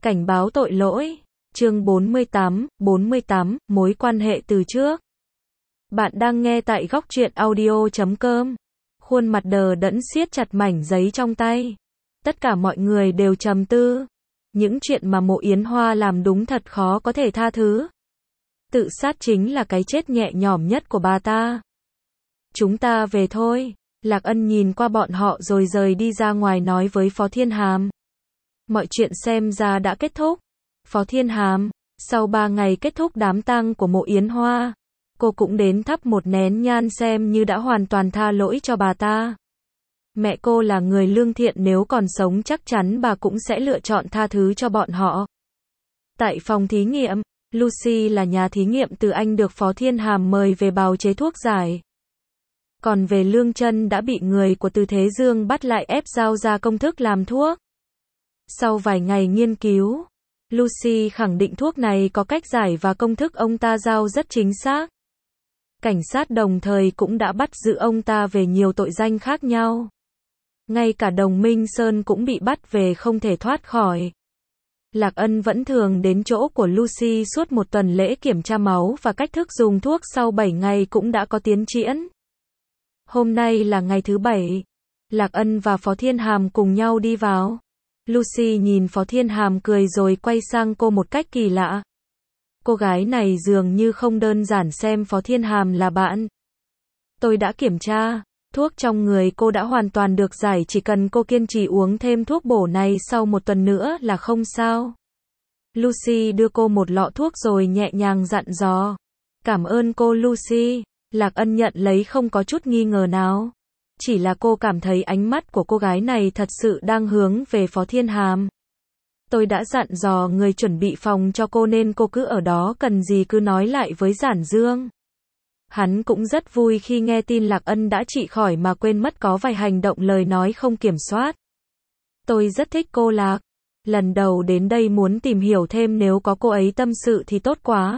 Cảnh báo tội lỗi. Chương 48, mối quan hệ từ trước. Bạn đang nghe tại góc truyện audio.com. Khuôn mặt đờ đẫn siết chặt mảnh giấy trong tay. Tất cả mọi người đều trầm tư. Những chuyện mà Mộ Yến Hoa làm đúng thật khó có thể tha thứ. Tự sát chính là cái chết nhẹ nhõm nhất của bà ta. Chúng ta về thôi. Lạc Ân nhìn qua bọn họ rồi rời đi ra ngoài nói với Phó Thiên Hàm. Mọi chuyện xem ra đã kết thúc. Phó Thiên Hàm, sau 3 ngày kết thúc đám tang của Mộ Yến Hoa, cô cũng đến thắp một nén nhang xem như đã hoàn toàn tha lỗi cho bà ta. Mẹ cô là người lương thiện, nếu còn sống chắc chắn bà cũng sẽ lựa chọn tha thứ cho bọn họ. Tại phòng thí nghiệm, Lucy là nhà thí nghiệm từ Anh được Phó Thiên Hàm mời về bào chế thuốc giải. Còn về Lương Chân đã bị người của Từ Thế Dương bắt lại ép giao ra công thức làm thuốc. Sau vài ngày nghiên cứu, Lucy khẳng định thuốc này có cách giải và công thức ông ta giao rất chính xác. Cảnh sát đồng thời cũng đã bắt giữ ông ta về nhiều tội danh khác nhau. Ngay cả Đồng Minh Sơn cũng bị bắt về không thể thoát khỏi. Lạc Ân vẫn thường đến chỗ của Lucy suốt một tuần lễ kiểm tra máu và cách thức dùng thuốc, sau 7 ngày cũng đã có tiến triển. Hôm nay là ngày thứ 7. Lạc Ân và Phó Thiên Hàm cùng nhau đi vào. Lucy nhìn Phó Thiên Hàm cười rồi quay sang cô một cách kỳ lạ. Cô gái này dường như không đơn giản xem Phó Thiên Hàm là bạn. Tôi đã kiểm tra, thuốc trong người cô đã hoàn toàn được giải, chỉ cần cô kiên trì uống thêm thuốc bổ này sau một tuần nữa là không sao. Lucy đưa cô một lọ thuốc rồi nhẹ nhàng dặn dò. Cảm ơn cô Lucy. Lạc Ân nhận lấy không có chút nghi ngờ nào. Chỉ là cô cảm thấy ánh mắt của cô gái này thật sự đang hướng về Phó Thiên Hàm. Tôi đã dặn dò người chuẩn bị phòng cho cô nên cô cứ ở đó, cần gì cứ nói lại với Giản Dương. Hắn cũng rất vui khi nghe tin Lạc Ân đã trị khỏi mà quên mất có vài hành động lời nói không kiểm soát. Tôi rất thích cô Lạc. Lần đầu đến đây muốn tìm hiểu thêm, nếu có cô ấy tâm sự thì tốt quá.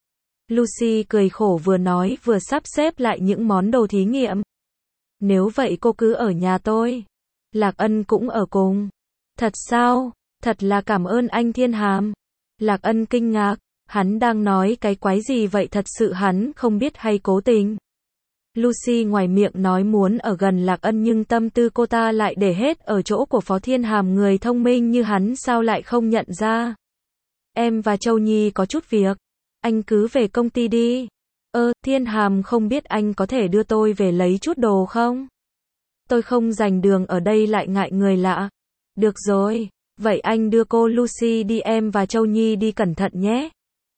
Lucy cười khổ, vừa nói vừa sắp xếp lại những món đồ thí nghiệm. Nếu vậy cô cứ ở nhà tôi. Lạc Ân cũng ở cùng. Thật sao? Thật là cảm ơn anh Thiên Hàm. Lạc Ân kinh ngạc. Hắn đang nói cái quái gì vậy, thật sự hắn không biết hay cố tình? Lucy ngoài miệng nói muốn ở gần Lạc Ân nhưng tâm tư cô ta lại để hết ở chỗ của Phó Thiên Hàm. Người thông minh như hắn sao lại không nhận ra? Em và Châu Nhi có chút việc. Anh cứ về công ty đi. Thiên Hàm, không biết anh có thể đưa tôi về lấy chút đồ không? Tôi không dành đường ở đây lại ngại người lạ. Được rồi, vậy anh đưa cô Lucy đi, em và Châu Nhi đi cẩn thận nhé.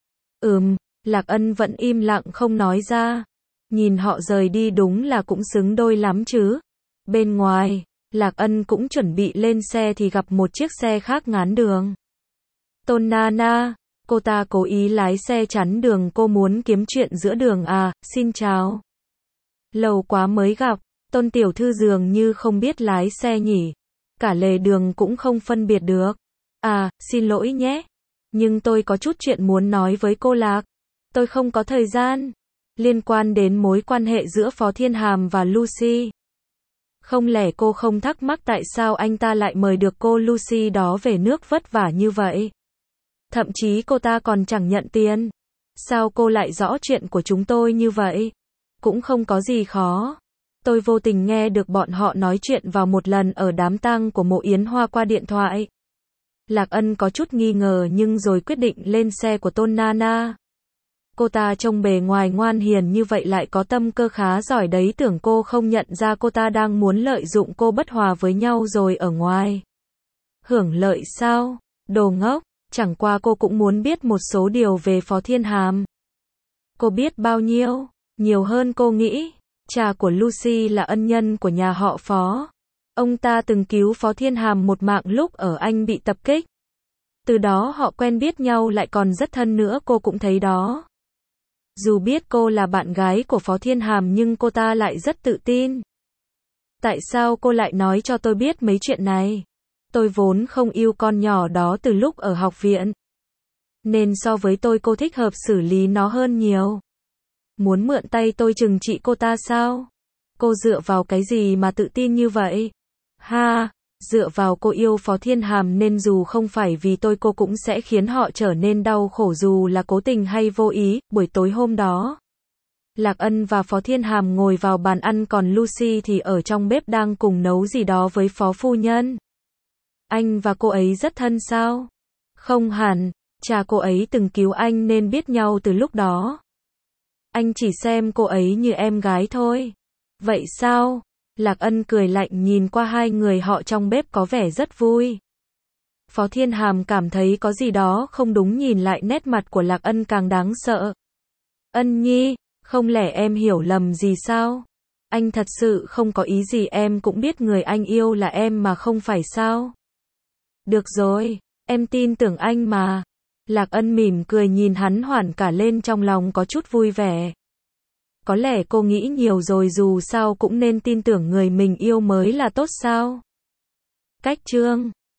Lạc Ân vẫn im lặng không nói ra. Nhìn họ rời đi đúng là cũng xứng đôi lắm chứ. Bên ngoài, Lạc Ân cũng chuẩn bị lên xe thì gặp một chiếc xe khác ngán đường. Tôn Nana. Cô ta cố ý lái xe chắn đường, cô muốn kiếm chuyện giữa đường à? Xin chào. Lâu quá mới gặp. Tôn tiểu thư dường như không biết lái xe nhỉ. Cả lề đường cũng không phân biệt được. À, xin lỗi nhé. Nhưng tôi có chút chuyện muốn nói với cô Lạc. Tôi không có thời gian. Liên quan đến mối quan hệ giữa Phó Thiên Hàm và Lucy. Không lẽ cô không thắc mắc tại sao anh ta lại mời được cô Lucy đó về nước vất vả như vậy? Thậm chí cô ta còn chẳng nhận tiền. Sao cô lại rõ chuyện của chúng tôi như vậy? Cũng không có gì khó. Tôi vô tình nghe được bọn họ nói chuyện vào một lần ở đám tang của Mộ Yến Hoa qua điện thoại. Lạc Ân có chút nghi ngờ nhưng rồi quyết định lên xe của Tôn Nana. Cô ta trông bề ngoài ngoan hiền như vậy lại có tâm cơ khá giỏi đấy, tưởng cô không nhận ra cô ta đang muốn lợi dụng cô bất hòa với nhau rồi ở ngoài. Hưởng lợi sao? Đồ ngốc. Chẳng qua cô cũng muốn biết một số điều về Phó Thiên Hàm. Cô biết bao nhiêu? Nhiều hơn cô nghĩ. Cha của Lucy là ân nhân của nhà họ Phó. Ông ta từng cứu Phó Thiên Hàm một mạng lúc ở Anh bị tập kích. Từ đó họ quen biết nhau lại còn rất thân nữa, cô cũng thấy đó. Dù biết cô là bạn gái của Phó Thiên Hàm nhưng cô ta lại rất tự tin. Tại sao cô lại nói cho tôi biết mấy chuyện này? Tôi vốn không yêu con nhỏ đó từ lúc ở học viện. Nên so với tôi, cô thích hợp xử lý nó hơn nhiều. Muốn mượn tay tôi trừng trị cô ta sao? Cô dựa vào cái gì mà tự tin như vậy? Ha, Dựa vào cô yêu Phó Thiên Hàm nên dù không phải vì tôi cô cũng sẽ khiến họ trở nên đau khổ dù là cố tình hay vô ý. Buổi tối hôm đó, Lạc Ân và Phó Thiên Hàm ngồi vào bàn ăn còn Lucy thì ở trong bếp đang cùng nấu gì đó với Phó Phu Nhân. Anh và cô ấy rất thân sao? Không hẳn, cha cô ấy từng cứu anh nên biết nhau từ lúc đó. Anh chỉ xem cô ấy như em gái thôi. Vậy sao? Lạc Ân cười lạnh nhìn qua hai người họ trong bếp có vẻ rất vui. Phó Thiên Hàm cảm thấy có gì đó không đúng nhìn lại nét mặt của Lạc Ân càng đáng sợ. Ân Nhi, không lẽ em hiểu lầm gì sao? Anh thật sự không có ý gì em cũng biết người anh yêu là em mà không phải sao? Được rồi, em tin tưởng anh mà. Lạc Ân mỉm cười nhìn hắn hoảng cả lên trong lòng có chút vui vẻ. Có lẽ cô nghĩ nhiều rồi dù sao cũng nên tin tưởng người mình yêu mới là tốt sao? Cách chương